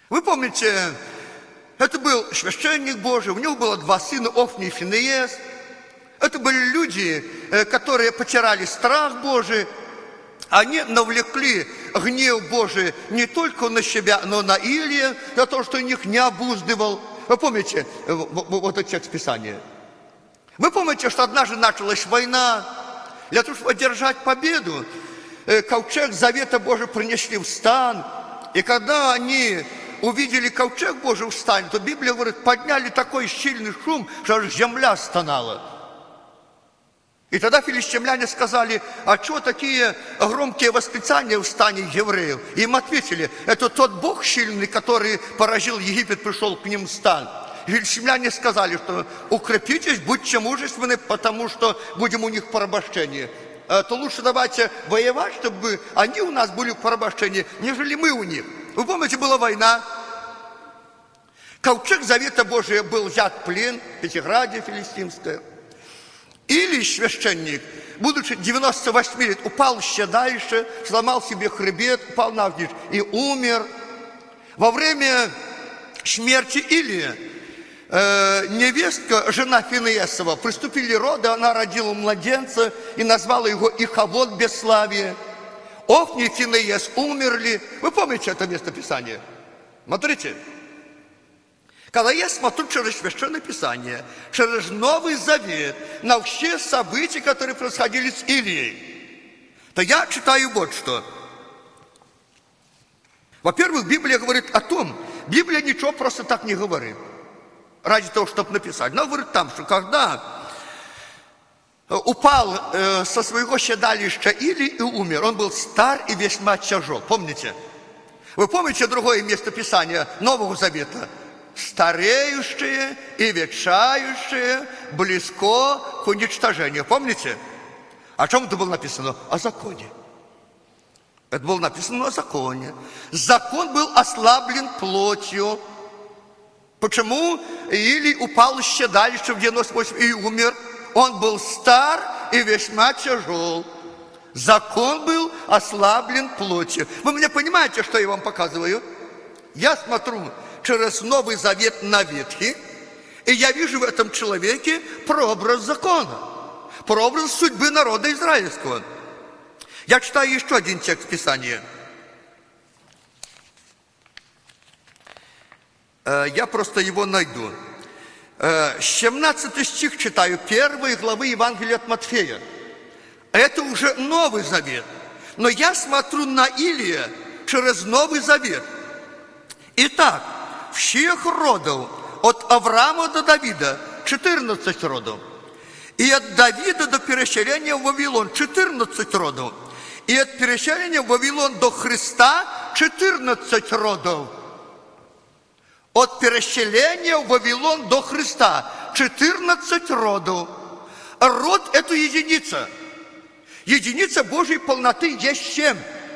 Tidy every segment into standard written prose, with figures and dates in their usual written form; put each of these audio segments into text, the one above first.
Вы помните, это был священник Божий, у него было 2 сына, Офни и Финеес. Это были люди, которые потирали страх Божий. Они навлекли гнев Божий не только на себя, но на Илия, за то, что их не обуздывал. Вы помните вот этот текст Писания? Вы помните, что однажды началась война? Для того, чтобы одержать победу, ковчег Завета Божия принесли в стан. И когда они увидели ковчег Божий в стане, то Библия говорит, подняли такой сильный шум, что аж земля стонала. И тогда филистимляне сказали, а что такие громкие восклицания в стане евреев? И им ответили, это тот Бог сильный, который поразил Египет, пришел к ним в стан. Филистимляне сказали, что укрепитесь, будьте мужественны, потому что будем у них в порабощении. То лучше давайте воевать, чтобы они у нас были в порабощении, нежели мы у них. Вы помните, была война. Ковчег Завета Божия был взят в плен, Пятиградие филистимское. Или священник, будучи 98 лет, упал еще дальше, сломал себе хребет, упал навзничь и умер. Во время смерти Илия невестка, жена Финеесова, приступили роды, она родила младенца и назвала его Ихавод бесславие. Офни и Финеес умерли. Вы помните это местописание? Смотрите. Когда я смотрю через Священное Писание, через Новый Завет, на все события, которые происходили с Илией, то я читаю вот что. Во-первых, Библия говорит о том, Библия ничего просто так не говорит, ради того, чтобы написать. Она говорит там, что когда упал со своего седалища Илий и умер, он был стар и весьма тяжел. Помните? Вы помните другое место Писания Нового Завета? Стареющие и ветшающие близко к уничтожению. Помните? О чем это было написано? О законе. Это было написано о законе. Закон был ослаблен плотью. Почему Илий упал с седалища в 98 и умер? Он был стар и весьма тяжел. Закон был ослаблен плотью. Вы меня понимаете, что я вам показываю? Я смотрю через Новый Завет на Ветхий, и я вижу в этом человеке прообраз закона, прообраз судьбы народа израильского. Я читаю еще один текст Писания. Я просто его найду. 17 стих читаю, 1 главы Евангелия от Матфея. Это уже Новый Завет. Но я смотрю на Илия через Новый Завет. Итак, всех родов, от Авраама до Давида, 14 родов. И от Давида до переселения в Вавилон, 14 родов. И от переселения в Вавилон до Христа, 14 родов. От переселения в Вавилон до Христа, 14 родов. Род – это единица. Единица Божьей полноты есть 7.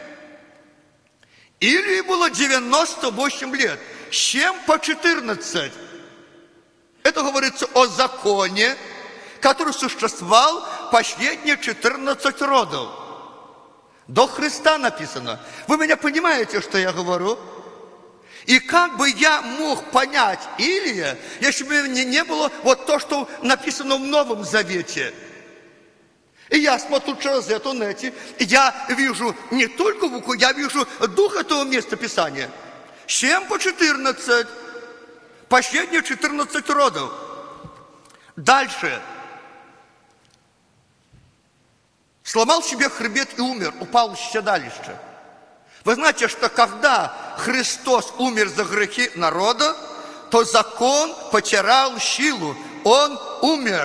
Илии было 98 лет. 7 по 14. Это говорится о законе, который существовал последние 14 родов. До Христа написано. Вы меня понимаете, что я говорю? И как бы я мог понять Илия, если бы мне не было вот то, что написано в Новом Завете? И я смотрю через это, и я вижу не только букву, я вижу дух этого места Писания. 7 по 14. Последние 14 родов. Дальше. Сломал себе хребет и умер, упал в седалище. Вы знаете, что когда Христос умер за грехи народа, то закон потерял силу. Он умер.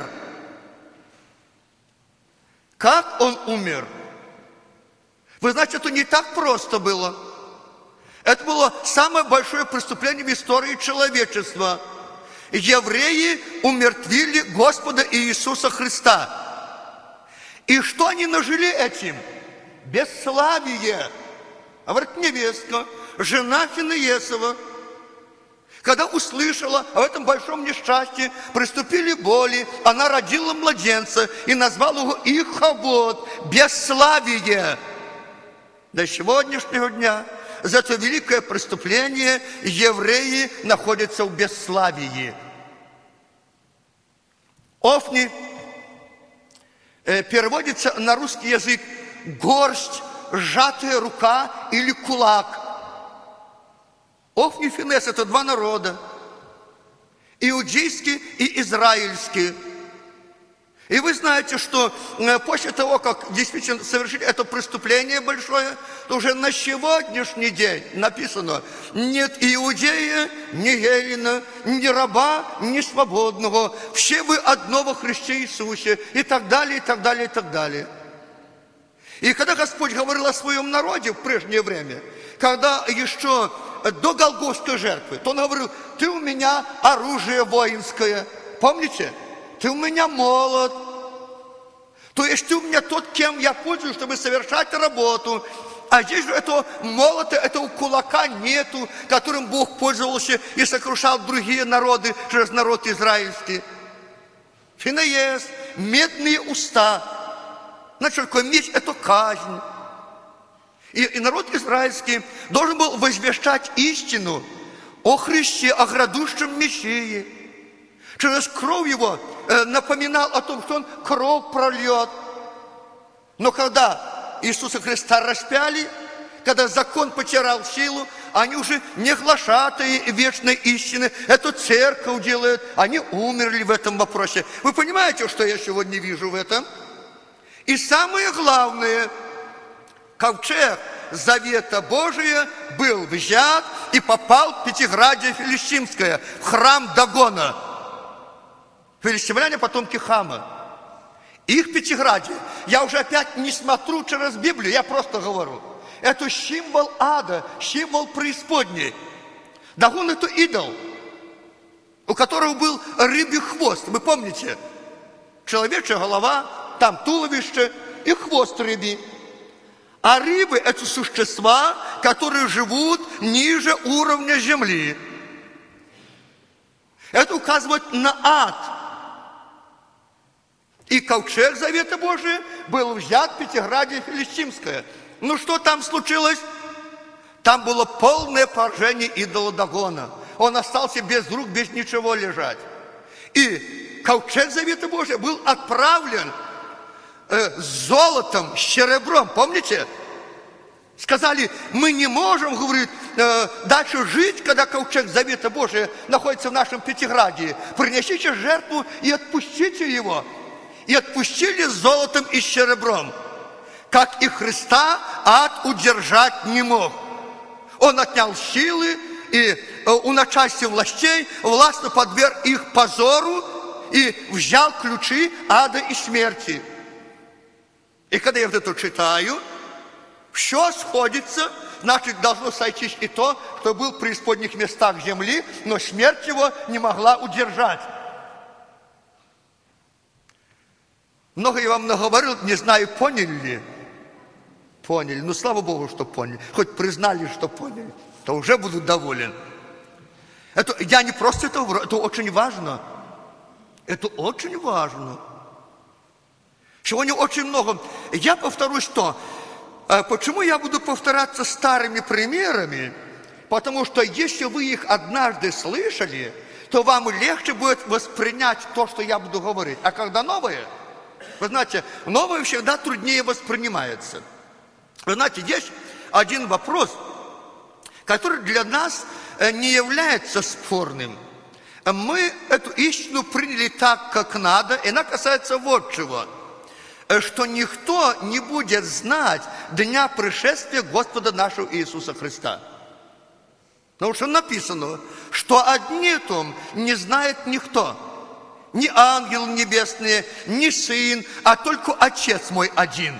Как он умер? Вы знаете, это не так просто было. Это было самое большое преступление в истории человечества. Евреи умертвили Господа Иисуса Христа. И что они нажили этим? Бесславие. Говорит, невестка, жена Финеесова, когда услышала о этом большом несчастье, приступили боли, она родила младенца и назвала его Ихавод, бесславие. До сегодняшнего дня за это великое преступление евреи находятся в бесславии. Офни переводится на русский язык горсть, сжатая рука или кулак. Офни и Финес – это два народа, иудейский и израильский. И вы знаете, что после того, как действительно совершили это преступление большое, то уже на сегодняшний день написано: нет иудея, ни еллина, ни раба, ни свободного, все вы одно во Христе Иисусе, и так далее, и так далее, и так далее. И когда Господь говорил о своем народе в прежнее время, когда еще до Голгофской жертвы, то Он говорил: ты у меня оружие воинское, помните? Ты у меня молот. То есть ты у меня тот, кем я пользуюсь, чтобы совершать работу. А здесь же этого молота, этого кулака нету, которым Бог пользовался и сокрушал другие народы через народ израильский. Финеес, медные уста. Значит, такое меч – это казнь. И народ израильский должен был возвещать истину о Христе, о грядущем Мессии. Через кровь его напоминал о том, что он кровь прольет. Но когда Иисуса Христа распяли, когда закон потерял силу, они уже не глашатые вечной истины. Эту церковь делают. Они умерли в этом вопросе. Вы понимаете, что я сегодня вижу в этом? И самое главное, ковчег Завета Божия был взят и попал в Пятиградие Филистимское, в храм Дагона. Филистимляне – потомки Хама. Их Пятиградие, я уже опять не смотрю через Библию, я просто говорю. Это символ ада, символ преисподней. Дагон – это идол, у которого был рыбий хвост. Вы помните? Человечья голова, там туловище и хвост рыбий. А рыбы – это существа, которые живут ниже уровня земли. Это указывает на ад. И ковчег Завета Божия был взят в Пятиградие Филистимское. Ну что там случилось? Там было полное поражение идола Дагона. Он остался без рук, без ничего лежать. И ковчег Завета Божия был отправлен с золотом, с серебром. Помните? Сказали: мы не можем, говорит, дальше жить, когда ковчег Завета Божия находится в нашем Пятиградии. Принесите жертву и отпустите его. И отпустили с золотом и с серебром. Как и Христа ад удержать не мог. Он отнял силы и у начальства властей властно подверг их позору и взял ключи ада и смерти. И когда я вот это читаю, все сходится, значит, должно сойтись и то, кто был в преисподних местах земли, но смерть его не могла удержать. Много я вам наговорил, не знаю, поняли ли? Поняли. Ну, слава Богу, что поняли. Хоть признали, что поняли, то уже буду доволен. Это, я не просто это говорю, это очень важно. Это очень важно. Сегодня очень много. Я повторюсь, что. Почему я буду повторяться старыми примерами? Потому что если вы их однажды слышали, то вам легче будет воспринять то, что я буду говорить. А когда новое, вы знаете, новое всегда труднее воспринимается. Вы знаете, есть один вопрос, который для нас не является спорным. Мы эту истину приняли так, как надо, и она касается вот чего. Что никто не будет знать дня пришествия Господа нашего Иисуса Христа. Потому что написано, что одни том не знает никто. Ни ангел небесный, ни сын, а только Отец мой один.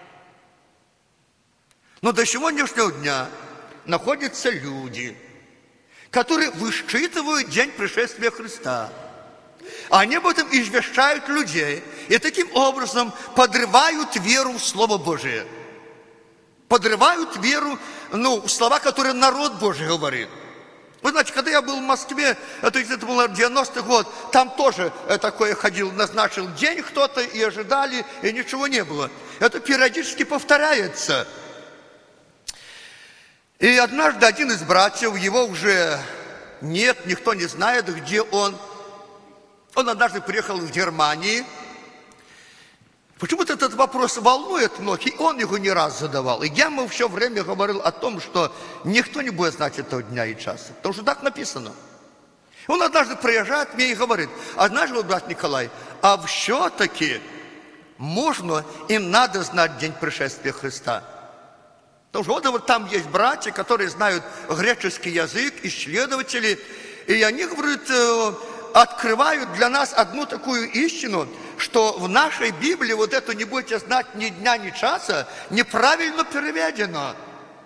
Но до сегодняшнего дня находятся люди, которые высчитывают день пришествия Христа. Они об этом извещают людей и таким образом подрывают веру в Слово Божие. Подрывают веру, в слова, которые народ Божий говорит. Вы знаете, когда я был в Москве, это был 90-й год, там тоже такое ходил, назначил день кто-то, и ожидали, и ничего не было. Это периодически повторяется. И однажды один из братьев, его уже нет, никто не знает, где он. Он однажды приехал в Германию. Почему-то этот вопрос волнует многих, и он его не раз задавал. И я ему все время говорил о том, что никто не будет знать этого дня и часа, потому что так написано. Он однажды приезжает мне и говорит: а знаешь, брат Николай, а все-таки можно и надо знать день пришествия Христа. Потому что вот там есть братья, которые знают греческий язык, исследователи, и они, говорят, открывают для нас одну такую истину, что в нашей Библии вот это «не будете знать ни дня, ни часа» неправильно переведено.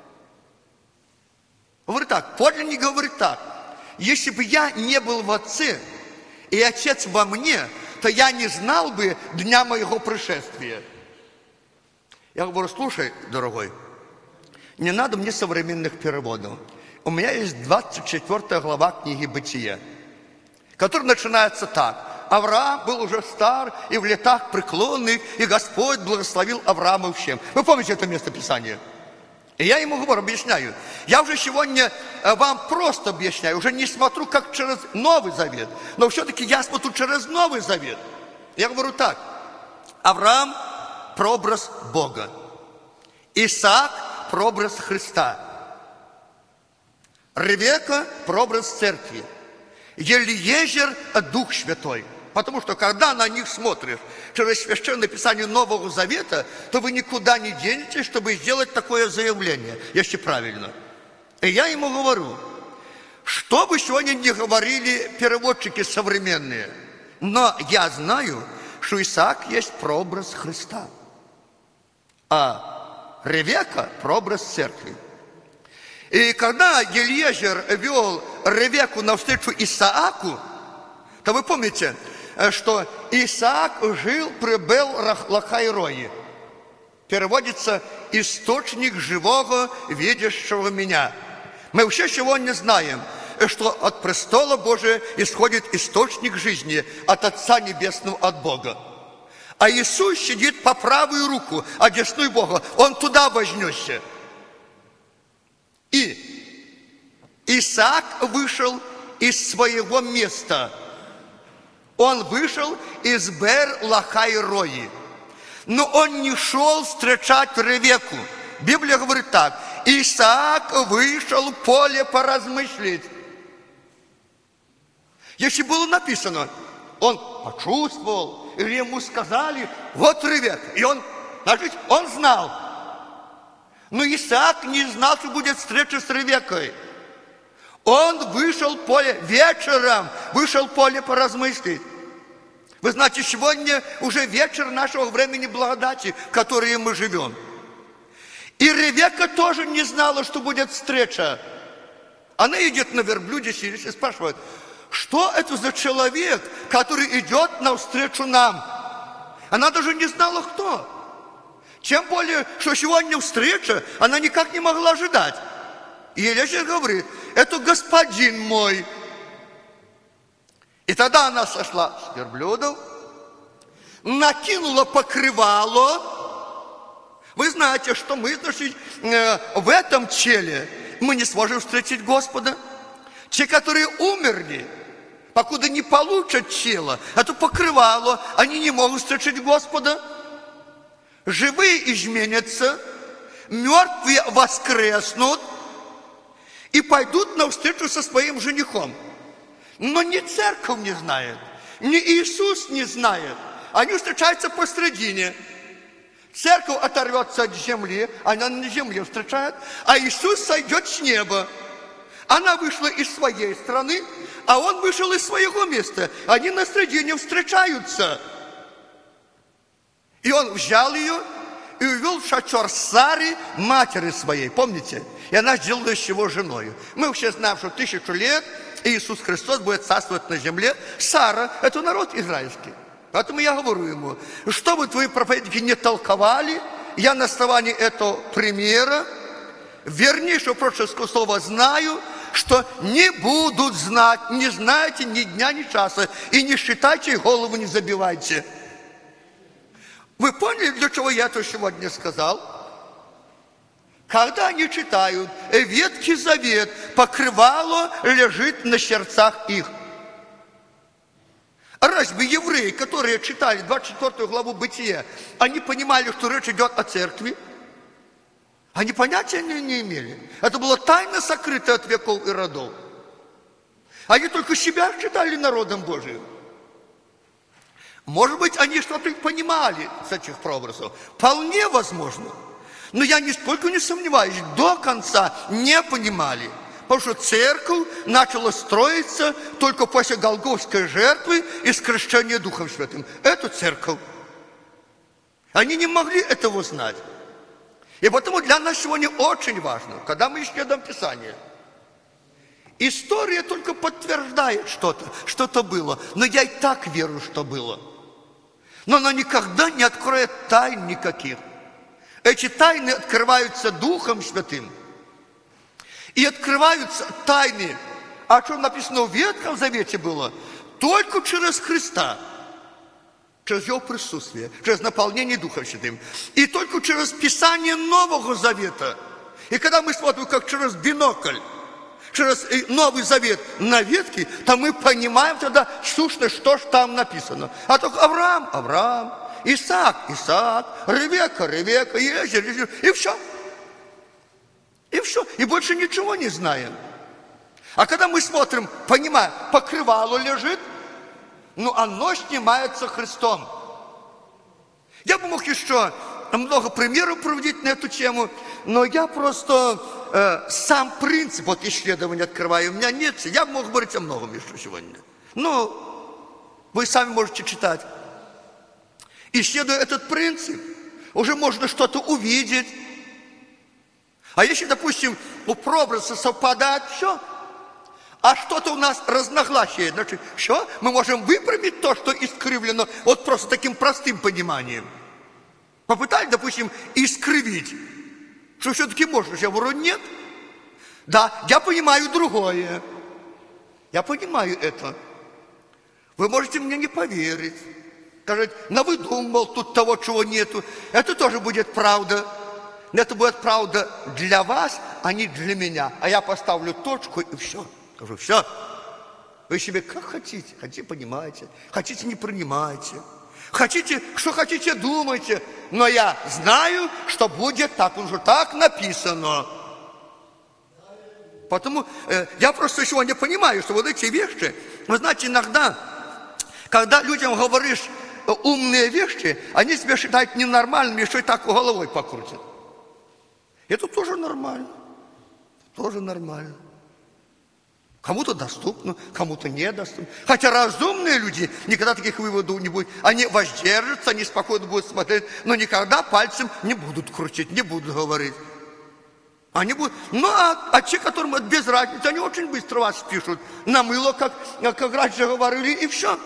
Говорит так, подлинник говорит так: если бы я не был в Отце, и Отец во мне, то я не знал бы дня моего пришествия. Я говорю: слушай, дорогой, не надо мне современных переводов. У меня есть 24 глава книги Бытия, которая начинается так: Авраам был уже стар и в летах преклонных, и Господь благословил Авраама всем. Вы помните это место Писания? И я ему говорю, объясняю. Я уже сегодня вам просто объясняю, уже не смотрю как через Новый Завет, но все-таки я смотрю через Новый Завет. Я говорю так: Авраам – прообраз Бога, Исаак – прообраз Христа, Ревека – прообраз Церкви, Елиезер – Дух Святой. Потому что когда на них смотришь через Священное Писание Нового Завета, то вы никуда не денетесь, чтобы сделать такое заявление, если правильно. И я ему говорю, что бы сегодня не говорили переводчики современные, но я знаю, что Исаак есть прообраз Христа, а Ревека – прообраз Церкви. И когда Елиезер вел Ревеку навстречу Исааку, то вы помните, что Исаак жил при Бел-Лахай-Рое. Переводится «источник живого, видящего меня». Мы все сегодня знаем, что от престола Божия исходит источник жизни, от Отца Небесного, от Бога. А Иисус сидит по правую руку, одесную Бога. Он туда вознесся. И Исаак вышел из своего места. Он вышел из Бер-Лахай-Рои. Но он не шел встречать Ревеку. Библия говорит так: Исаак вышел в поле поразмыслить. Если было написано, он почувствовал, или ему сказали: вот Ревека. И он, значит, он знал. Но Исаак не знал, что будет встреча с Ревекой. Он вышел в поле вечером, вышел в поле поразмыслить. Вы знаете, сегодня уже вечер нашего времени благодати, в которой мы живем. И Ревека тоже не знала, что будет встреча. Она идет на верблюде, сидит и спрашивает: что это за человек, который идет навстречу нам? Она даже не знала, кто. Тем более, что сегодня встреча, она никак не могла ожидать. И Елизавета говорит: это господин мой. И тогда она сошла с верблюдов, накинула покрывало. Вы знаете, что мы, значит, в этом теле мы не сможем встретить Господа. Те, которые умерли, покуда не получат тело, это покрывало, они не могут встретить Господа. Живые изменятся, мертвые воскреснут и пойдут навстречу со своим женихом. Но ни церковь не знает, ни Иисус не знает. Они встречаются посредине. Церковь оторвется от земли, она на земле встречает, а Иисус сойдет с неба. Она вышла из своей страны, а он вышел из своего места. Они на средине встречаются. И он взял ее и увел в шатер Сары, матери своей, помните? И она сделалась его женой. Мы все знаем, что 1000 лет Иисус Христос будет царствовать на земле. Сара – это народ израильский. Поэтому я говорю ему: что бы твои проповедники не толковали, я на основании этого примера, вернейшего пророческого слова, знаю, что не будут знать, не знаете ни дня, ни часа, и не считайте, и голову не забивайте. Вы поняли, для чего я это сегодня сказал? когда они читают Ветхий Завет, покрывало лежит на сердцах их. Разве евреи, которые читали 24 главу Бытия, они понимали, что речь идет о церкви? Они понятия не имели. Это было тайна, сокрытая от веков и родов. Они только себя считали народом Божиим. Может быть, они что-то понимали с этих прообразов. Вполне возможно. Но я нисколько не сомневаюсь, до конца не понимали. Потому что церковь начала строиться только после Голгофской жертвы и скрещения Духом Святым. Это церковь. Они не могли этого знать. И потому для нас сегодня очень важно, когда мы исследуем Писание, история только подтверждает что-то было. Но я и так верю, что было. Но она никогда не откроет тайн никаких. Эти тайны открываются Духом Святым. И открываются тайны, о чем написано в Ветхом Завете было, только через Христа, через Его присутствие, через наполнение Духом Святым. И только через Писание Нового Завета. И когда мы смотрим, как через бинокль, через Новый Завет на Ветхий, то мы понимаем тогда сущность, что же там написано. А только Авраам, Исаак, Ревека, Езер, и все. И все. И больше ничего не знаем. А когда мы смотрим, понимаем, покрывало лежит, но оно снимается Христом. Я бы мог еще много примеров приводить на эту тему, но я просто сам принцип вот исследования открываю. У меня нет, я мог говорить о многом еще сегодня. Но вы сами можете читать. Исследуя этот принцип, уже можно что-то увидеть. А если, допустим, у прообраза совпадает все, а что-то у нас разногласие, значит, все, мы можем выправить то, что искривлено, вот просто таким простым пониманием. Попытались, допустим, искривить, что все-таки можно. Я говорю, нет. Да, я понимаю другое. Я понимаю это. Вы можете мне не поверить. Сказать, навыдумал тут того, чего нету. Это тоже будет правда. Это будет правда для вас, а не для меня. А я поставлю точку и все. Скажу, все. Вы себе как хотите. Хотите, понимаете. Хотите, не принимайте. Хотите, что хотите, думайте. Но я знаю, что будет так. Уже так написано. Потому я просто сегодня понимаю, что вот эти вещи, вы знаете, иногда, когда людям говоришь умные вещи, они себя считают ненормальными, что и так головой покрутят. Это тоже нормально. Тоже нормально. Кому-то доступно, кому-то недоступно. Хотя разумные люди никогда таких выводов не будут. Они воздержатся, они спокойно будут смотреть, но никогда пальцем не будут крутить, не будут говорить. Они будут... Ну, а те, которым это без разницы, они очень быстро вас пишут. На мыло, как раньше говорили, и все.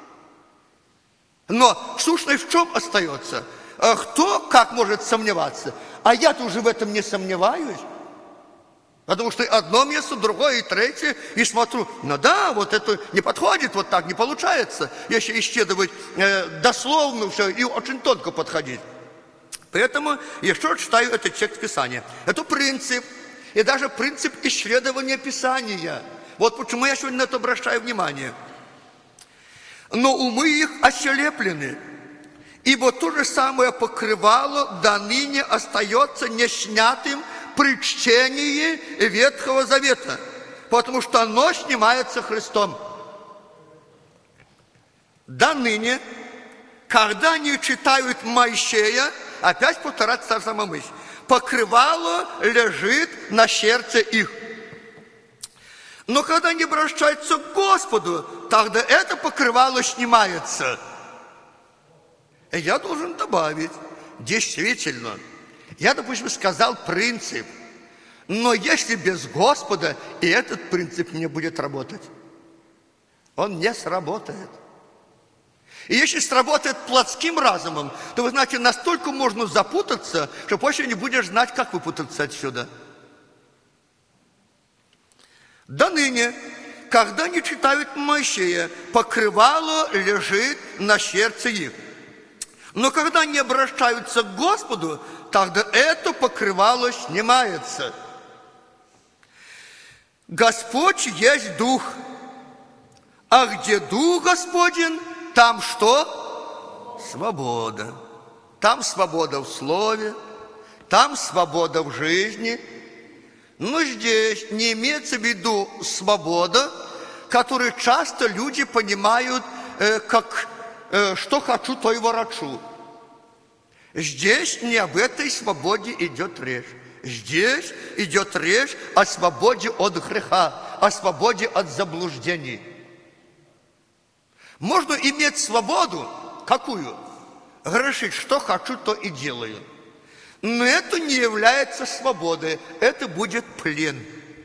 Но сущность в чем остается? Кто как может сомневаться? А я-то уже в этом не сомневаюсь. Потому что одно место, другое и третье. И смотрю, ну да, вот это не подходит, вот так не получается. Если исследовать дословно все и очень тонко подходить. Поэтому я еще читаю этот текст Писания. Это принцип. И даже принцип исследования Писания. Вот почему я сегодня на это обращаю внимание. Но умы их ослеплены. Ибо то же самое покрывало до ныне остается неснятым при чтении Ветхого Завета, потому что оно снимается Христом. До ныне, когда они читают Моисея, опять повторяется та самая мысль, покрывало лежит на сердце их. Но когда они обращаются к Господу, тогда это покрывало снимается. И я должен добавить, действительно, я, допустим, сказал принцип, но если без Господа, и этот принцип не будет работать, он не сработает. И если сработает плотским разумом, то, вы знаете, настолько можно запутаться, что после не будешь знать, как выпутаться отсюда. До ныне, когда не читают Моисея, покрывало лежит на сердце их. Но когда они обращаются к Господу, тогда это покрывало снимается. Господь есть Дух. А где Дух Господень, там что? Свобода. Там свобода в слове, там свобода в жизни. Но здесь не имеется в виду свобода, которую часто люди понимают как «что хочу, то и ворочу». Здесь не об этой свободе идет речь. Здесь идет речь о свободе от греха, о свободе от заблуждений. Можно иметь свободу, какую? Грешить, что хочу, то и делаю. Но это не является свободой, это будет плен.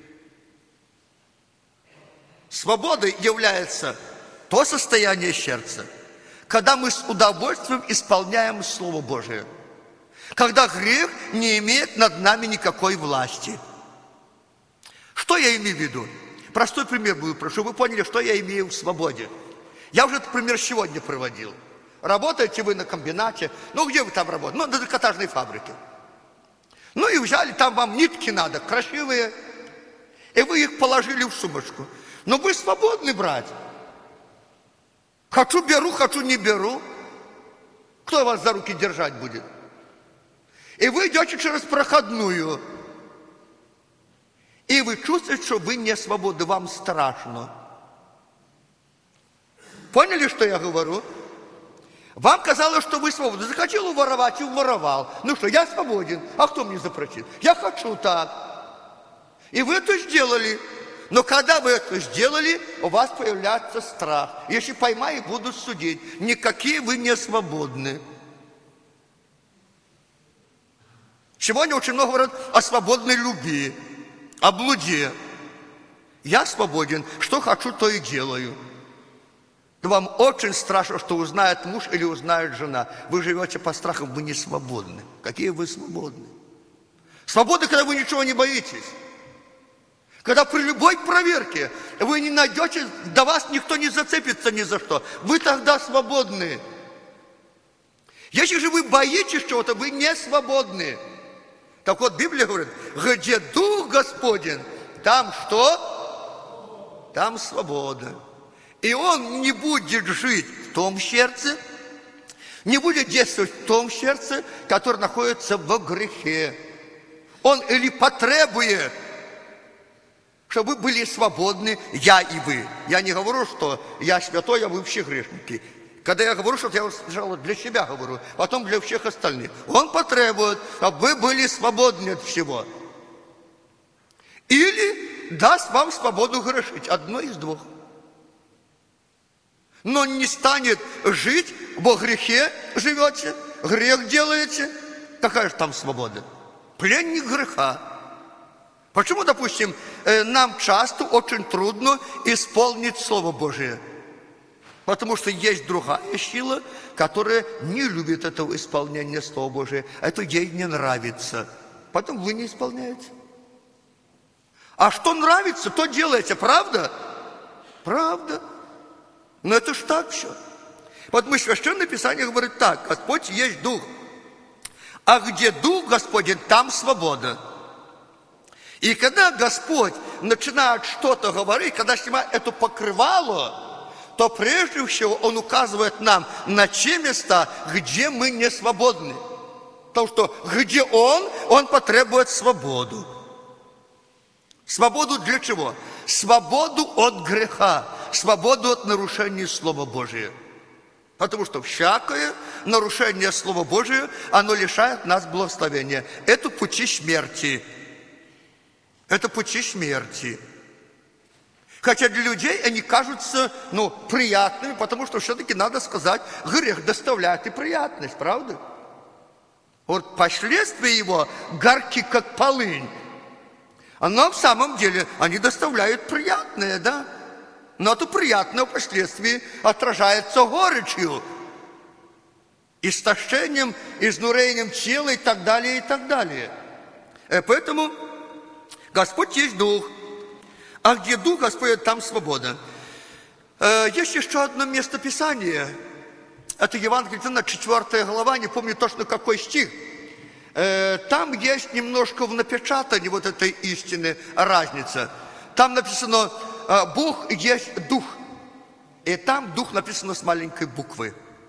Свободой является то состояние сердца, когда мы с удовольствием исполняем Слово Божие, когда грех не имеет над нами никакой власти. Что я имею в виду? Простой пример буду, чтобы вы поняли, что я имею в свободе. Я уже этот пример сегодня приводил. Работаете вы на комбинате, ну где вы там работаете? Ну, на трикотажной фабрике. Ну и взяли, там вам нитки надо, красивые, и вы их положили в сумочку. Но вы свободны брать. Хочу беру, хочу не беру. Кто вас за руки держать будет? И вы идете через проходную. И вы чувствуете, что вы не свободны, вам страшно. Поняли, что я говорю? Вам казалось, что вы свободны. Захотел уворовать и уворовал. Ну что, я свободен. А кто мне запретил? Я хочу так. И вы это сделали. Но когда вы это сделали, у вас появляется страх. Если поймаю, будут судить. Никакие вы не свободны. Сегодня очень много говорят о свободной любви, о блуде. Я свободен. Что хочу, то и делаю. Но вам очень страшно, что узнает муж или узнает жена. Вы живете по страхам, вы не свободны. Какие вы свободны? Свобода, когда вы ничего не боитесь. Когда при любой проверке вы не найдете, до вас никто не зацепится ни за что. Вы тогда свободны. Если же вы боитесь чего-то, вы не свободны. Так вот, Библия говорит, где Дух Господень, там что? Там свобода. И Он не будет жить в том сердце, не будет действовать в том сердце, которое находится во грехе. Он или потребует, чтобы вы были свободны, я и вы. Я не говорю, что я святой, а вы все грешники. Когда я говорю, что я сначала для себя говорю, потом для всех остальных. Он потребует, чтобы вы были свободны от всего. Или даст вам свободу грешить. Одно из двух. Но не станет жить во грехе, живете, грех делаете. Какая же там свобода? Пленник греха. Почему, допустим, нам часто очень трудно исполнить Слово Божие? Потому что есть другая сила, которая не любит этого исполнения Слова Божия. Это ей не нравится. Поэтому вы не исполняете. А что нравится, то делаете. Правда? Правда. Но это ж так все. Потому что Священное Писание говорит так. Господь есть Дух. А где Дух Господень, там свобода. И когда Господь начинает что-то говорить, когда снимает это покрывало, то прежде всего Он указывает нам на те места, где мы не свободны. Потому что где Он потребует свободу. Свободу для чего? Свободу от греха, свободу от нарушения Слова Божия. Потому что всякое нарушение Слова Божия, оно лишает нас благословения. Это пути смерти. Это пути смерти. Хотя для людей они кажутся, приятными, потому что все-таки, надо сказать, грех доставляет и приятность, правда? Вот последствия его горьки, как полынь. Но в самом деле они доставляют приятное, да? Но это приятное впоследствии отражается горечью, истощением, изнурением тела и так далее, и так далее. Поэтому Господь есть Дух. А где Дух Господь, там свобода. Есть еще одно место Писания. Это Евангелие от Иоанна, 4 глава, не помню точно какой стих. Там есть немножко в напечатании вот этой истины разница. Там написано, Бог есть Дух. И там Дух написано с маленькой буквы.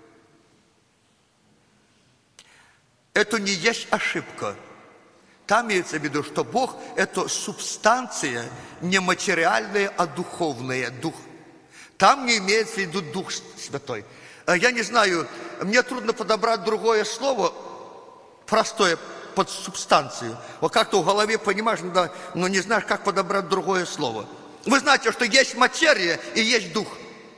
Это не есть ошибка. Там имеется в виду, что Бог – это субстанция не материальная, а духовная, Дух. Там не имеется в виду Дух Святой. Я не знаю, мне трудно подобрать другое слово, простое, под субстанцию. Вот как-то в голове понимаешь, но не знаешь, как подобрать другое слово. Вы знаете, что есть материя и есть Дух.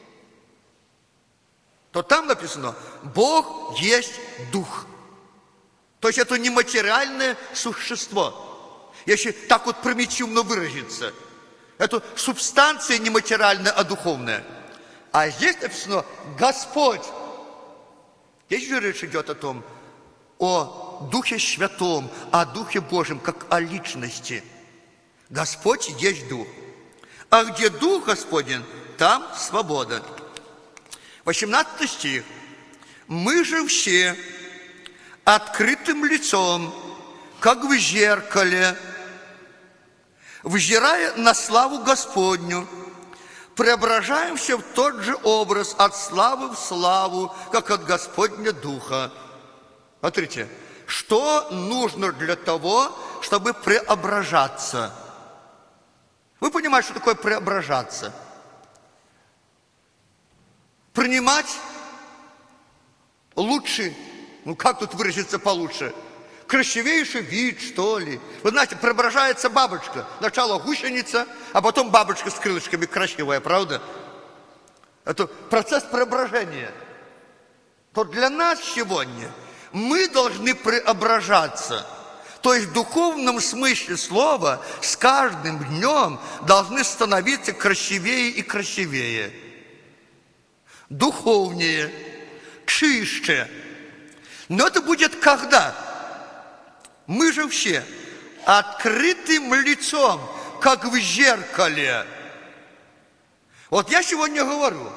То там написано, Бог есть Дух. То есть это не материальное существо. Если так вот примитивно выразиться. Это субстанция не материальная, а духовная. А здесь написано Господь. Здесь же речь идет о Духе Святом, о Духе Божьем, как о личности. Господь есть Дух. А где Дух Господень, там свобода. 18 стих. Мы же все открытым лицом, как в зеркале, взирая на славу Господню, преображаемся в тот же образ от славы в славу, как от Господня Духа. Смотрите, что нужно для того, чтобы преображаться? Вы понимаете, что такое преображаться? Принимать лучший, как тут выразиться получше? Красивейший вид, что ли. Вы знаете, преображается бабочка. Сначала гусеница, а потом бабочка с крылышками красивая, правда? Это процесс преображения. То для нас сегодня мы должны преображаться. То есть в духовном смысле слова с каждым днем должны становиться красивее и красивее. Духовнее, чище. Но это будет когда? Мы же все открытым лицом, как в зеркале. Вот я сегодня говорю,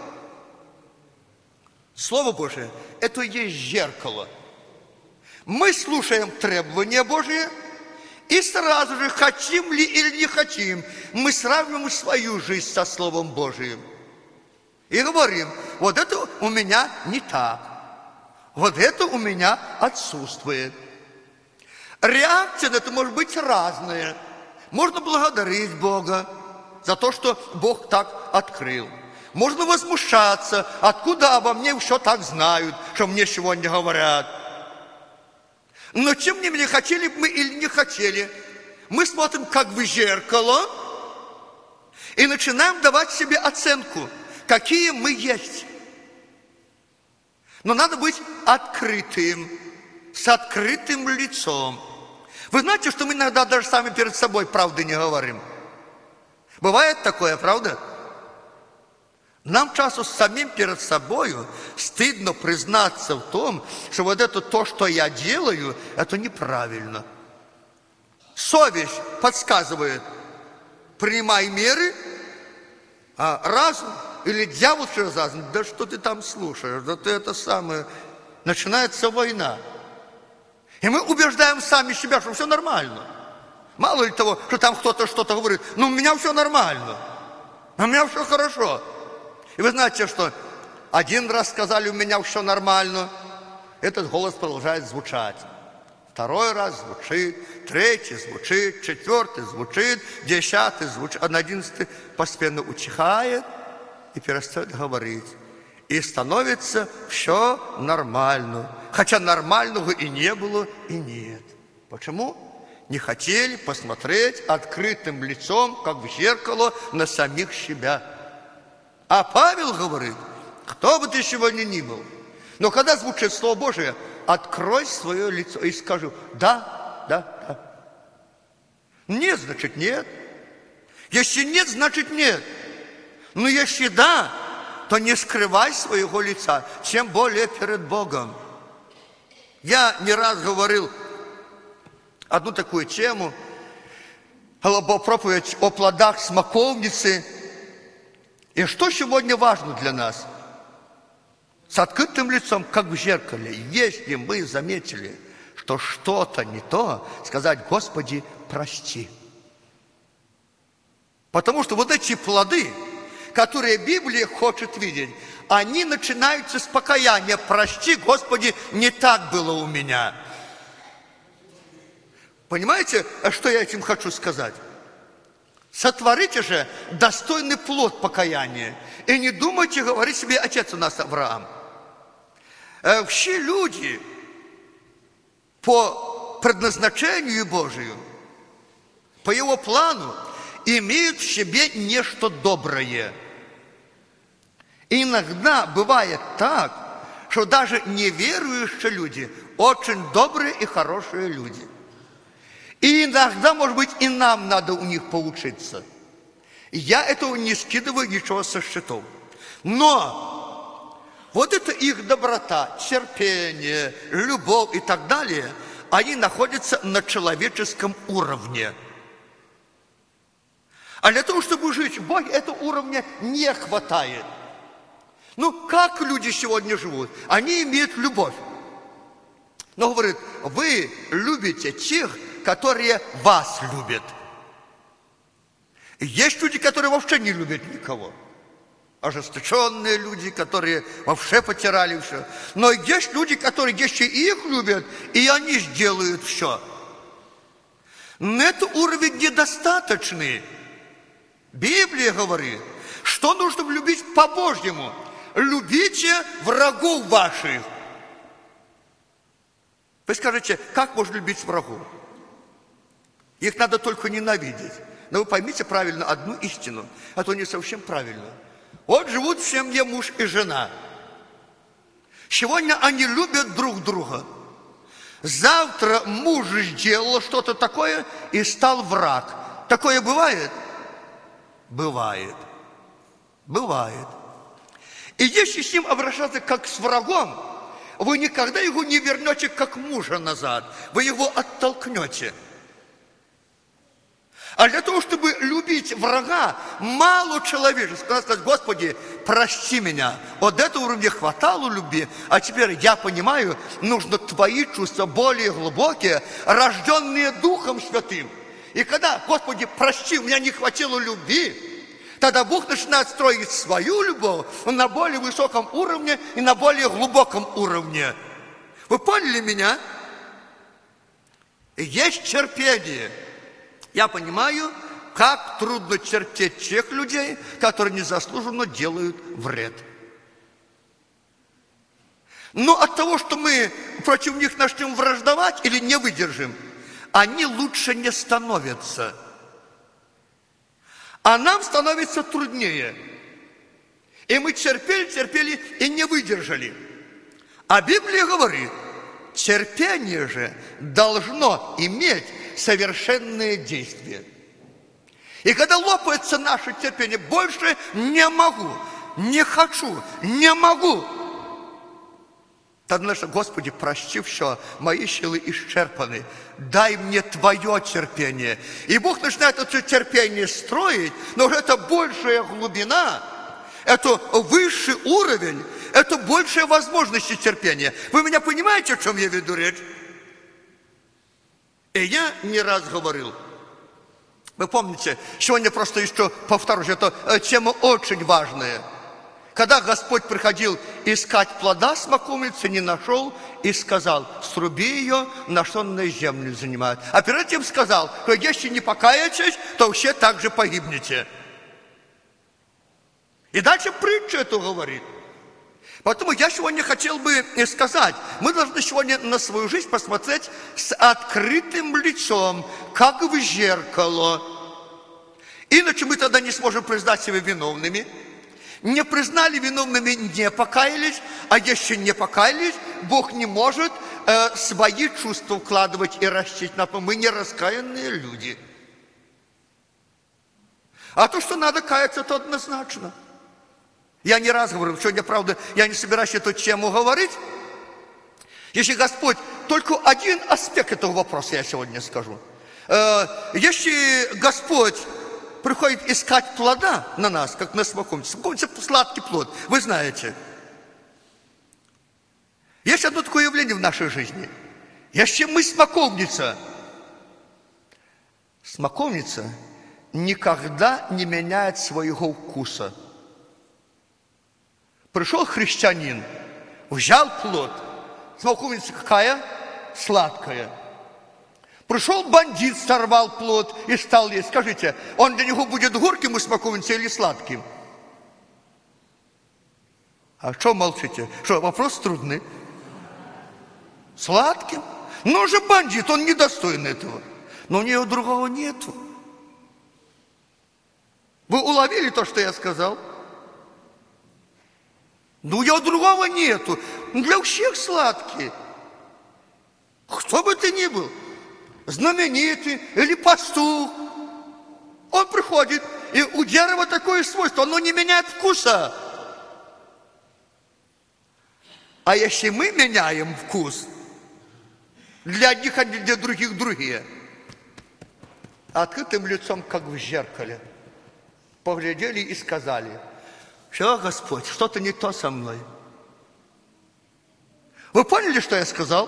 Слово Божие – это и есть зеркало. Мы слушаем требования Божьи, и сразу же, хотим ли или не хотим, мы сравниваем свою жизнь со Словом Божьим. И говорим, вот это у меня не так, вот это у меня отсутствует. Реакция на это может быть разная. Можно благодарить Бога за то, что Бог так открыл. Можно возмущаться, откуда обо мне все так знают, что мне сегодня говорят. Но тем не менее, хотели бы мы или не хотели, мы смотрим как в зеркало и начинаем давать себе оценку, какие мы есть. Но надо быть открытым, с открытым лицом. Вы знаете, что мы иногда даже сами перед собой правды не говорим? Бывает такое, правда? Нам часто самим перед собою стыдно признаться в том, что вот это то, что я делаю, это неправильно. Совесть подсказывает, принимай меры, а разум или дьявол через разум, да что ты там слушаешь, да ты это самое, начинается война. И мы убеждаем сами себя, что все нормально. Мало ли того, что там кто-то что-то говорит, у меня все нормально, у меня все хорошо. И вы знаете, что один раз сказали, у меня все нормально, этот голос продолжает звучать. Второй раз звучит, третий звучит, четвертый звучит, 10 звучит, 11 постепенно утихает и перестает говорить. И становится все нормально. Хотя нормального и не было, и нет. Почему? Не хотели посмотреть открытым лицом, как в зеркало, на самих себя. А Павел говорит, кто бы ты сегодня ни был, но когда звучит Слово Божие, открой свое лицо и скажи, да, да, да. Нет, значит нет. Если нет, значит нет. Но если да, то не скрывай своего лица, тем более перед Богом. Я не раз говорил одну такую тему, проповедь о плодах смоковницы. И что сегодня важно для нас? с открытым лицом, как в зеркале. Если мы заметили, что что-то не то, сказать: Господи, прости. Потому что вот эти плоды, которые Библия хочет видеть, они начинаются с покаяния. Прости, Господи, не так было у меня. Понимаете, что я этим хочу сказать? Сотворите же достойный плод покаяния. И не думайте говорить себе: отец у нас Авраам. Все люди по предназначению Божию, по его плану, имеют в себе нечто доброе. И иногда бывает так, что даже неверующие люди очень добрые и хорошие люди. И иногда, может быть, и нам надо у них поучиться. Я этого не скидываю ничего со счетов. Но вот это их доброта, терпение, любовь и так далее, они находятся на человеческом уровне. А для того, чтобы жить в Боге, этого уровня не хватает. Ну, как люди сегодня живут? Они имеют любовь. Но говорит: вы любите тех, которые вас любят. Есть люди, которые вообще не любят никого. Ожесточенные люди, которые вообще потеряли все. Но есть люди, которые еще их любят, и они сделают все. Но это уровень недостаточный. Библия говорит, что нужно любить по-божьему. Любите врагов ваших. Вы скажете: как можно любить врагов? Их надо только ненавидеть. Но вы поймите правильно одну истину, а то не совсем правильно. Вот живут в семье муж и жена. Сегодня они любят друг друга. Завтра муж сделал что-то такое и стал враг. Такое бывает? Бывает. Бывает. И если с ним обращаться как с врагом, вы никогда его не вернете как мужа назад. Вы его оттолкнете. А для того, чтобы любить врага, мало человеческого. Надо сказать: Господи, прости меня. Вот этого уровня хватало любви, а теперь я понимаю, нужно Твои чувства более глубокие, рожденные Духом Святым. И когда: Господи, прости, у меня не хватило любви, тогда Бог начинает строить свою любовь на более высоком уровне и на более глубоком уровне. Вы поняли меня? Есть терпение. Я понимаю, как трудно терпеть тех людей, которые незаслуженно делают вред. Но от того, что мы против них начнем враждовать или не выдержим, они лучше не становятся. А нам становится труднее. И мы терпели и не выдержали. А Библия говорит: терпение же должно иметь совершенное действие. И когда лопается наше терпение: больше не могу, не хочу, не могу, тогда наше: Господи, прости все, мои силы исчерпаны, дай мне Твое терпение. И Бог начинает это терпение строить, но уже это большая глубина, это высший уровень, это большая возможность терпения. Вы меня понимаете, о чем я веду речь? И я не раз говорил, вы помните, сегодня просто еще повторюсь, это тема очень важная. Когда Господь приходил искать плода смоковницы, не нашел и сказал: сруби ее, на что она землю занимает. А перед этим сказал, что если не покаетесь, то все так же погибнете. И дальше притча эту говорит. Поэтому я сегодня хотел бы сказать, мы должны сегодня на свою жизнь посмотреть с открытым лицом, как в зеркало. Иначе мы тогда не сможем признать себя виновными. Не признали виновными, не покаялись, а если не покаялись, Бог не может свои чувства вкладывать и расчить на то. Мы не раскаянные люди. А то, что надо каяться, то однозначно. Я не раз говорил, сегодня, правда, я не собираюсь эту тему говорить. Если Господь, только один аспект этого вопроса я сегодня скажу. Если Господь приходит искать плода на нас, как на смоковнице, смоковница – сладкий плод, вы знаете. Есть одно такое явление в нашей жизни. Если мы смоковница. Смоковница никогда не меняет своего вкуса. Пришел христианин, взял плод. Смоковница какая? Сладкая. Пришел бандит, сорвал плод и стал есть. Скажите, он для него будет горьким у смоковницы или сладким? А что молчите? Что, вопрос трудный? Сладким? Ну же бандит, он недостоин этого. Но у нее другого нету. Вы уловили то, что я сказал? Но у него другого нету. Для всех сладкий. Кто бы ты ни был, знаменитый или пастух, он приходит, и у дерева такое свойство, оно не меняет вкуса. А если мы меняем вкус, для одних, а для других другие, открытым лицом, как в зеркале, поглядели и сказали: все, Господь, что-то не то со мной. Вы поняли, что я сказал?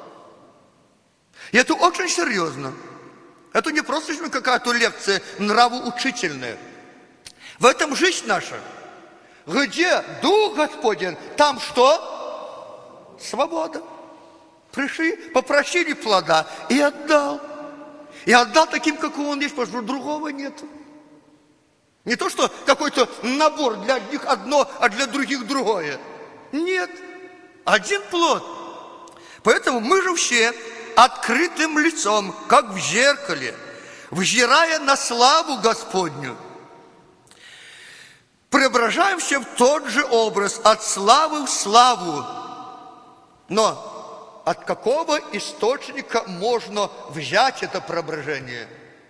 И это очень серьезно. Это не просто какая-то лекция нравоучительная. В этом жизнь наша. Где Дух Господень, там что? Свобода. Пришли, попросили плода и отдал. И отдал таким, какого он есть, потому что другого нет. Не то, что какой-то набор для одних одно, а для других другое. Нет. Один плод. Поэтому мы же все открытым лицом, как в зеркале, взирая на славу Господню, преображаемся в тот же образ, от славы в славу. Но от какого источника можно взять это преображение?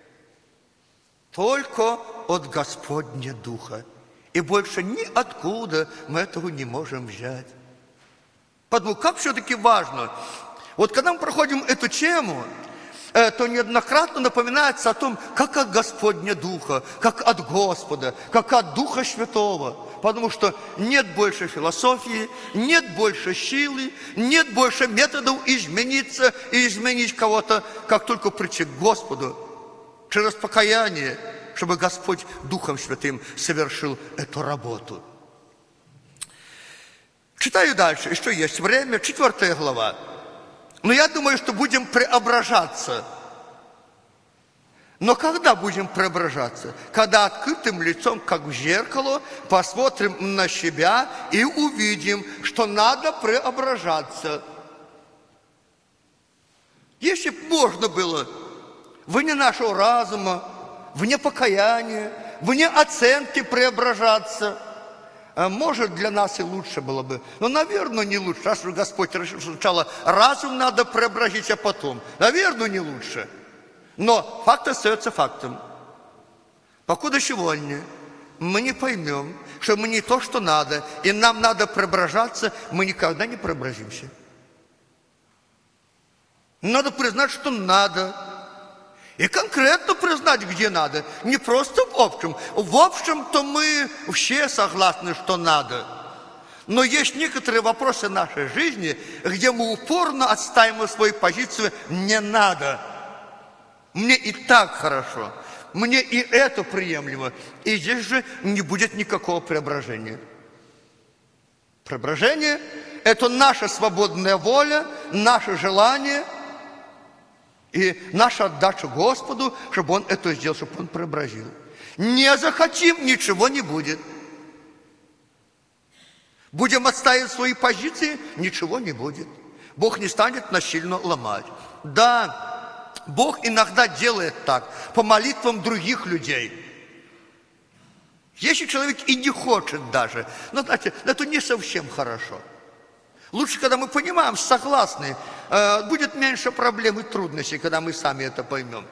Только от Господня Духа. И больше ниоткуда мы этого не можем взять. Поэтому как все-таки важно, вот когда мы проходим эту тему, то неоднократно напоминается о том, как от Господня Духа, как от Господа, как от Духа Святого. Потому что нет больше философии, нет больше силы, нет больше методов измениться и изменить кого-то, как только прийти к Господу через покаяние, чтобы Господь Духом Святым совершил эту работу. Читаю дальше, еще есть время, 4 глава. Но я думаю, что будем преображаться. Но когда будем преображаться? Когда открытым лицом, как в зеркало, посмотрим на себя и увидим, что надо преображаться. Если бы можно было вне нашего разума, вне покаяния, вне оценки преображаться, может, для нас и лучше было бы. Но, наверное, не лучше. Раз уж Господь решил, что сначала разум надо преобразить, а потом. Наверное, не лучше. Но факт остается фактом. Покуда сегодня мы не поймем, что мы не то, что надо, и нам надо преображаться, мы никогда не преобразимся. Надо признать, что надо. И конкретно признать, где надо. Не просто в общем. В общем-то мы все согласны, что надо. Но есть некоторые вопросы нашей жизни, где мы упорно отстаиваем свою позицию «не надо». Мне и так хорошо. Мне и это приемлемо. И здесь же не будет никакого преображения. Преображение – это наша свободная воля, наше желание – и наша отдача Господу, чтобы Он это сделал, чтобы Он преобразил. Не захотим, ничего не будет. Будем отстаивать свои позиции, ничего не будет. Бог не станет насильно ломать. Да, Бог иногда делает так, по молитвам других людей. Если человек и не хочет даже, но, знаете, это не совсем хорошо. Лучше, когда мы понимаем, согласны, будет меньше проблем и трудностей, когда мы сами это поймем.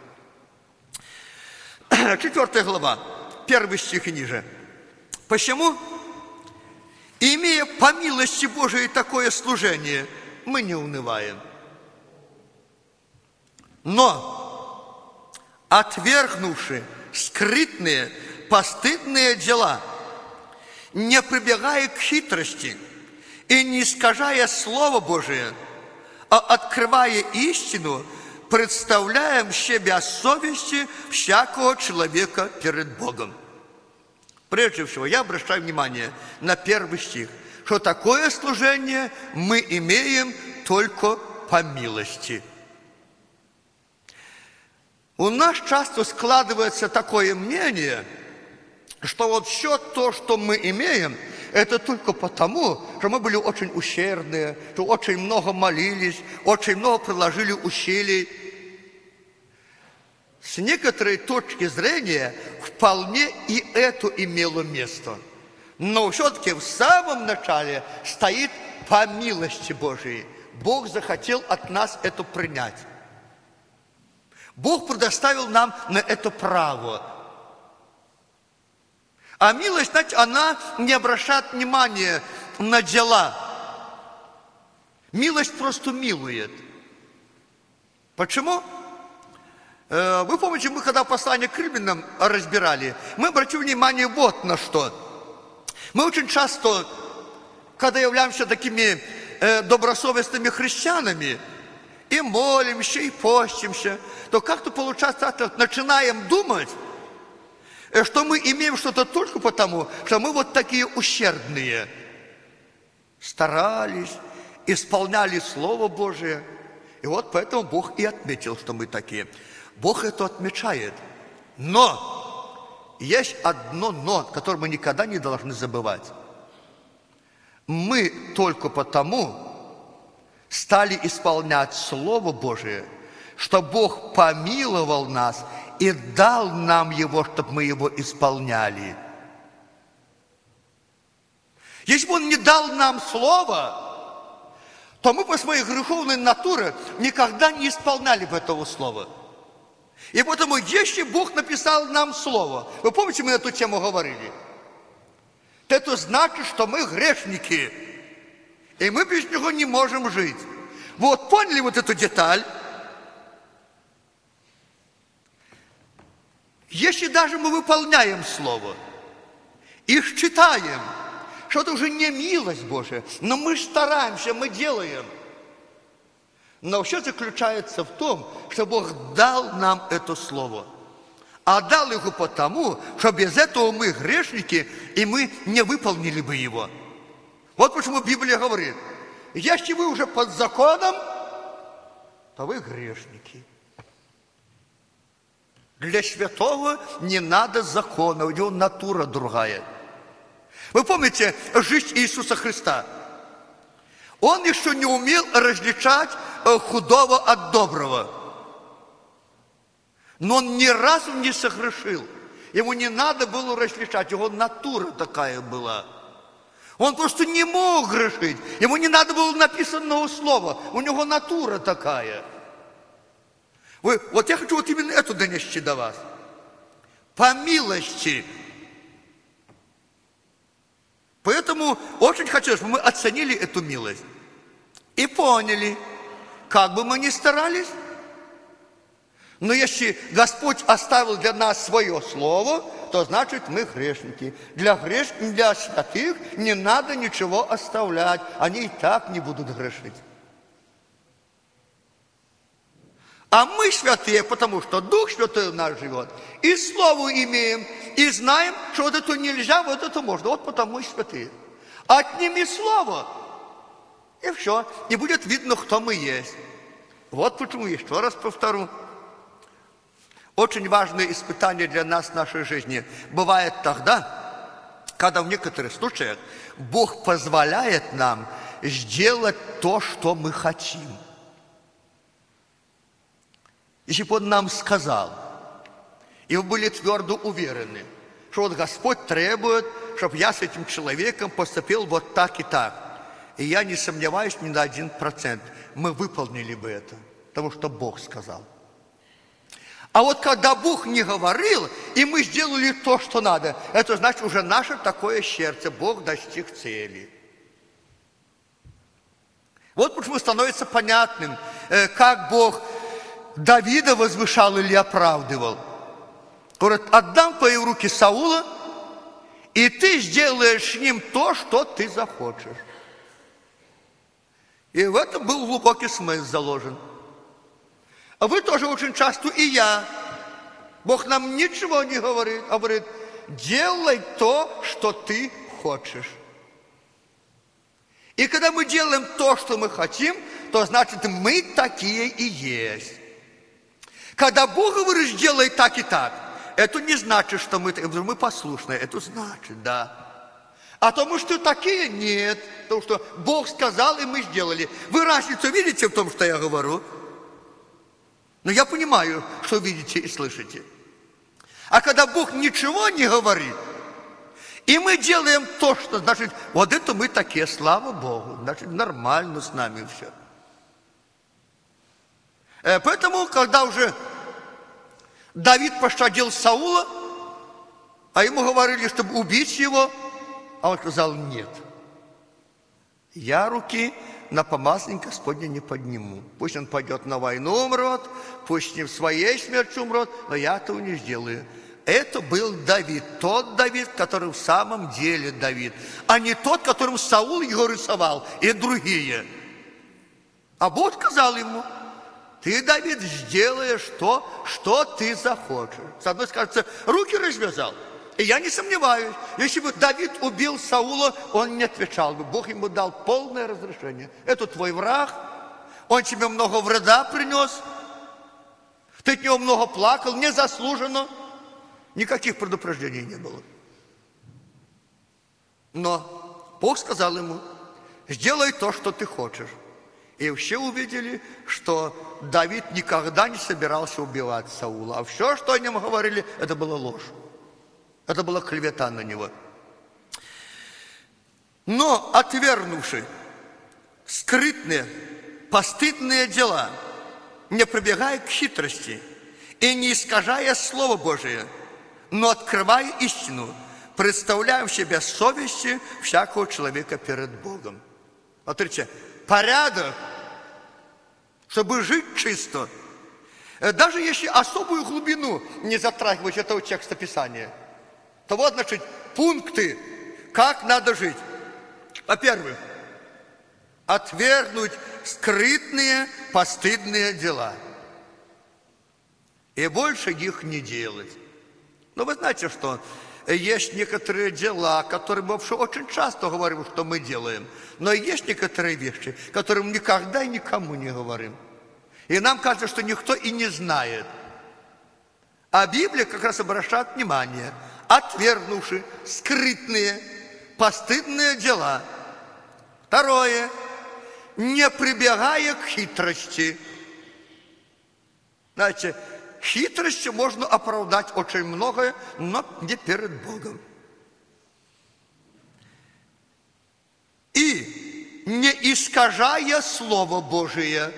4 глава, 1 стих и ниже. Почему? Имея по милости Божией такое служение, мы не унываем. Но, отвергнувши скрытные, постыдные дела, не прибегая к хитрости, и не искажая Слово Божие, а открывая истину, представляем себя совести всякого человека перед Богом. Прежде всего, я обращаю внимание на первый стих, что такое служение мы имеем только по милости. У нас часто складывается такое мнение, что вот все то, что мы имеем, это только потому, что мы были очень ущербные, что очень много молились, очень много приложили усилий. С некоторой точки зрения вполне и это имело место. Но все-таки в самом начале стоит по милости Божией. Бог захотел от нас это принять. Бог предоставил нам на это право. А милость, знаете, она не обращает внимания на дела. Милость просто милует. Почему? Вы помните, мы когда послание к Римлянам разбирали, мы обратили внимание вот на что. Мы очень часто, когда являемся такими добросовестными христианами, и молимся, и постимся, то как-то получается, начинаем думать, что мы имеем что-то только потому, что мы вот такие ущербные. Старались, исполняли Слово Божие. И вот поэтому Бог и отметил, что мы такие. Бог это отмечает. Но есть одно «но», которое мы никогда не должны забывать. Мы только потому стали исполнять Слово Божие, что Бог помиловал нас и дал нам Его, чтобы мы Его исполняли. Если бы Он не дал нам Слово, то мы по своей греховной натуре никогда не исполняли бы этого Слова. И поэтому, если Бог написал нам Слово, вы помните, мы эту тему говорили, то это значит, что мы грешники, и мы без Него не можем жить. Вот, поняли вот эту деталь? Если даже мы выполняем Слово и считаем, что это уже не милость Божия, но мы стараемся, мы делаем. Но все заключается в том, что Бог дал нам это Слово. А дал его потому, что без этого мы грешники, и мы не выполнили бы его. Вот почему Библия говорит, если вы уже под законом, то вы грешники. Для святого не надо закона, у него натура другая. Вы помните жизнь Иисуса Христа? Он еще не умел различать худого от доброго. Но он ни разу не согрешил. Ему не надо было различать, его натура такая была. Он просто не мог грешить. Ему не надо было написанного слова. У него натура такая. Вот я хочу вот именно это донести до вас. По милости. Поэтому очень хотелось, чтобы мы оценили эту милость. И поняли, как бы мы ни старались, но если Господь оставил для нас свое слово, то значит мы грешники. Для святых не надо ничего оставлять. Они и так не будут грешить. А мы святые, потому что Дух Святой в нас живет. И слово имеем, и знаем, что вот это нельзя, вот это можно. Вот потому и святые. Отними слово, и все. И будет видно, кто мы есть. Вот почему, еще раз повторю. Очень важное испытание для нас в нашей жизни бывает тогда, когда в некоторых случаях Бог позволяет нам сделать то, что мы хотим. Если бы Он нам сказал, и вы были твердо уверены, что вот Господь требует, чтобы я с этим человеком поступил вот так и так. И я не сомневаюсь ни на 1%, мы выполнили бы это, потому что Бог сказал. А вот когда Бог не говорил, и мы сделали то, что надо, это значит уже наше такое сердце, Бог достиг цели. Вот почему становится понятным, как Бог Давида возвышал или оправдывал. Говорит, отдам в твои руки Саула, и ты сделаешь с ним то, что ты захочешь. И в этом был глубокий смысл заложен. А вы тоже очень часто, и я, Бог нам ничего не говорит, а говорит, делай то, что ты хочешь. И когда мы делаем то, что мы хотим, то значит, мы такие и есть. Когда Бог говорит, делай так и так, это не значит, что мы послушные. Это значит, да. А то мы что такие? Нет. Потому что Бог сказал, и мы сделали. Вы разницу видите в том, что я говорю? Но я понимаю, что видите и слышите. А когда Бог ничего не говорит, и мы делаем то, что, значит, вот это мы такие, слава Богу, значит, нормально с нами все. Поэтому, когда уже Давид пощадил Саула, а ему говорили, чтобы убить его, а он сказал, нет, я руки на помазанника Господня не подниму. Пусть он пойдет на войну, умрет, пусть не в своей смерти умрет, но я этого не сделаю. Это был Давид, тот Давид, который в самом деле Давид, а не тот, которым Саул его рисовал, и другие. А Бог сказал ему, ты, Давид, сделаешь то, что ты захочешь. С одной стороны, руки развязал. И я не сомневаюсь, если бы Давид убил Саула, он не отвечал бы. Бог ему дал полное разрешение. Это твой враг, он тебе много вреда принес, ты от него много плакал, незаслуженно. Никаких предупреждений не было. Но Бог сказал ему, сделай то, что ты хочешь. И все увидели, что Давид никогда не собирался убивать Саула. А все, что о нем говорили, это была ложь. Это была клевета на него. Но отвергнувши скрытные, постыдные дела, не прибегая к хитрости и не искажая Слово Божие, но открывая истину, представляя в себе совести всякого человека перед Богом. Смотрите, порядок, чтобы жить чисто, даже если особую глубину не затрагивать этого текста Писания, то вот, значит, пункты, как надо жить. Во-первых, отвергнуть скрытные, постыдные дела. И больше их не делать. Но вы знаете, что есть некоторые дела, которые мы вообще очень часто говорим, что мы делаем. Но есть некоторые вещи, которые мы никогда и никому не говорим. И нам кажется, что никто и не знает. А Библия как раз обращает внимание, отвергнувши скрытные, постыдные дела. Второе, не прибегая к хитрости. Знаете, хитростью можно оправдать очень многое, но не перед Богом. И не искажая Слово Божие.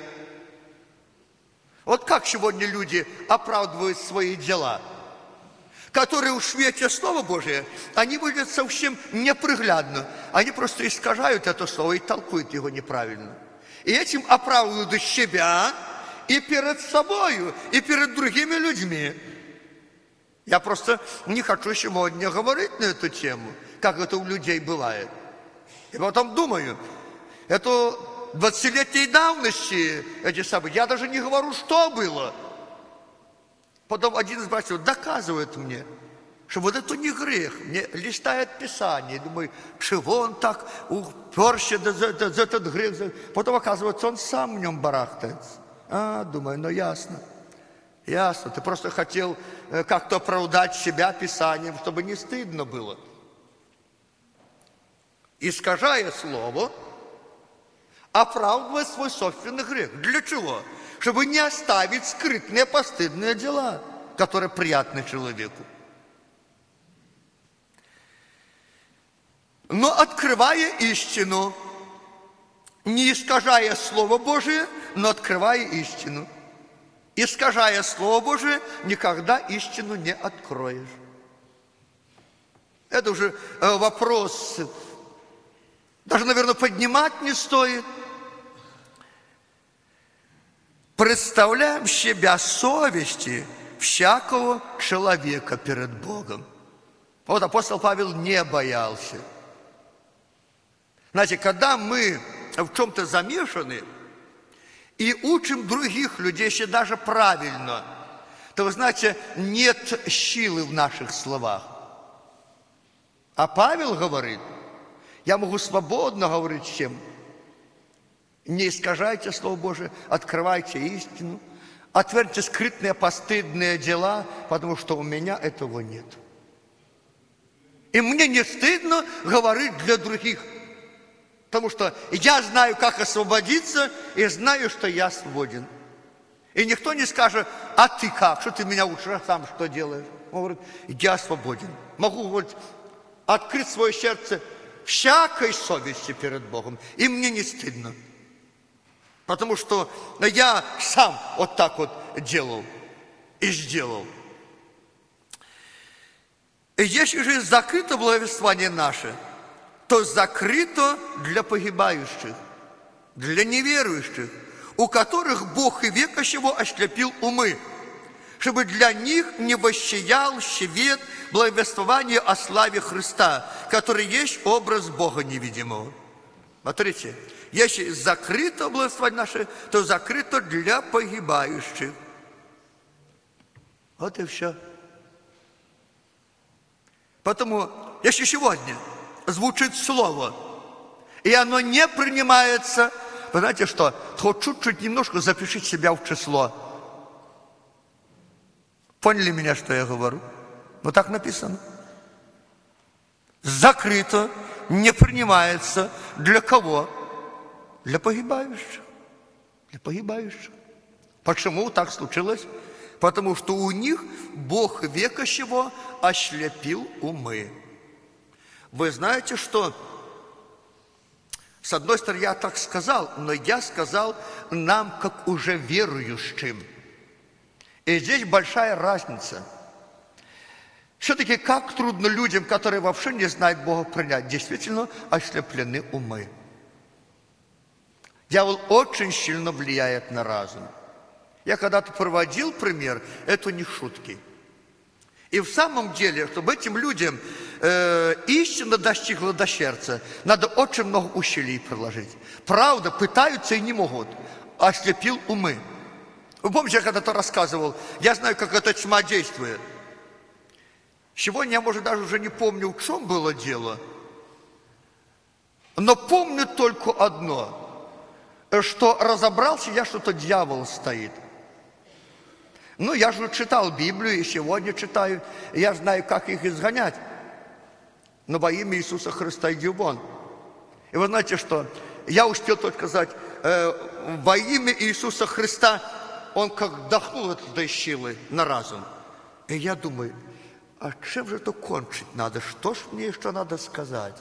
Вот как сегодня люди оправдывают свои дела, которые в свете Слова Божия, они выглядят совсем неприглядно. Они просто искажают это слово и толкуют его неправильно. И этим оправдывают себя и перед собою, и перед другими людьми. Я просто не хочу сегодня говорить на эту тему, как это у людей бывает. И потом думаю, это 20-летней давности эти события. Я даже не говорю, что было. Потом один из братьев доказывает мне, что вот это не грех. Мне листает Писание, думаю, чего он так уперся за этот грех. Потом оказывается, он сам в нем барахтается. Думаю, ну ясно. Ясно, ты просто хотел как-то оправдать себя Писанием, чтобы не стыдно было. Искажая слово, оправдывая свой собственный грех. Для чего? Чтобы не оставить скрытные, постыдные дела, которые приятны человеку. Но открывая истину, не искажая Слово Божие, но открывая истину. Искажая Слово Божие, никогда истину не откроешь. Это уже вопрос, даже, наверное, поднимать не стоит. Представляем себя совести всякого человека перед Богом. Вот апостол Павел не боялся. Знаете, когда мы в чем-то замешаны и учим других людей еще даже правильно, то, вы знаете, нет силы в наших словах. А Павел говорит, я могу свободно говорить всем. Не искажайте Слово Божие, открывайте истину, отвергните скрытные постыдные дела, потому что у меня этого нет. И мне не стыдно говорить для других, потому что я знаю, как освободиться, и знаю, что я свободен. И никто не скажет, а ты как, что ты меня учишь, а сам что делаешь? Он говорит, я свободен. Могу говорить, открыть свое сердце всякой совести перед Богом, и мне не стыдно. Потому что я сам вот так вот делал и сделал. И если же закрыто благовествование наше, то закрыто для погибающих, для неверующих, у которых Бог и века сего ослепил умы, чтобы для них не воссиял свет благовествования о славе Христа, который есть образ Бога невидимого. Смотрите, если закрыто благовествование наше, то закрыто для погибающих. Вот и все. Поэтому, если сегодня звучит слово, и оно не принимается, вы знаете что, хоть чуть-чуть немножко запишите себя в число. Поняли меня, что я говорю? Вот так написано. Закрыто, не принимается. Для кого? Для погибающих. Для погибающих. Почему так случилось? Потому что у них Бог века сего ослепил умы. Вы знаете, что, с одной стороны, я так сказал, но я сказал нам, как уже верующим. И здесь большая разница. Все-таки как трудно людям, которые вообще не знают Бога, принять. Действительно ослеплены умы. Дьявол очень сильно влияет на разум. Я когда-то проводил пример, это не шутки. И в самом деле, чтобы этим людям истина достигла до сердца, надо очень много усилий приложить. Правда, пытаются и не могут. Ослепил умы. Вы помните, я когда-то рассказывал, я знаю, как эта тьма действует. Сегодня я, может, даже уже не помню, в чем было дело. Но помню только одно, что разобрался я, что-то дьявол стоит. Ну, я же читал Библию, и сегодня читаю, и я знаю, как их изгонять. Но во имя Иисуса Христа иди вон. И вы знаете что? Я успел только сказать, во имя Иисуса Христа он как вдохнул этой силы на разум. И я думаю, а чем же это кончить надо? Что ж мне еще надо сказать?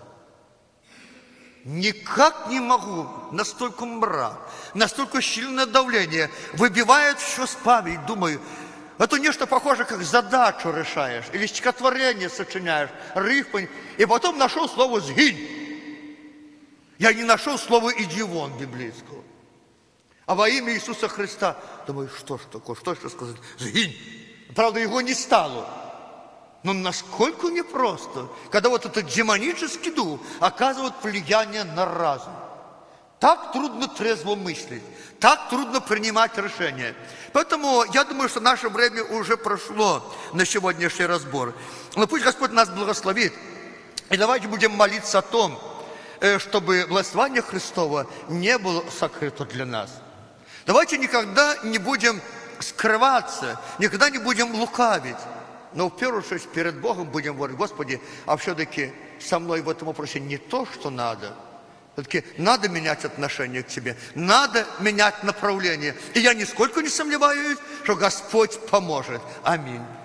Никак не могу. Настолько мрак, настолько сильное давление. Выбивает все с памяти. Думаю, это нечто похоже, как задачу решаешь. Или стихотворение сочиняешь. Рифмы. И потом нашел слово «сгинь». Я не нашел слова «иди вон» библейского. А во имя Иисуса Христа, думаю, что ж такое, что еще сказать? «Сгинь». Правда, его не стало. Но насколько непросто, когда вот этот демонический дух оказывает влияние на разум. Так трудно трезво мыслить, так трудно принимать решения. Поэтому я думаю, что наше время уже прошло на сегодняшний разбор. Но пусть Господь нас благословит. И давайте будем молиться о том, чтобы благословение Христово не было сокрыто для нас. Давайте никогда не будем скрываться, никогда не будем лукавить. Но в первую очередь перед Богом будем говорить, Господи, а все-таки со мной в этом вопросе не то, что надо. Все-таки надо менять отношение к Тебе, надо менять направление. И я нисколько не сомневаюсь, что Господь поможет. Аминь.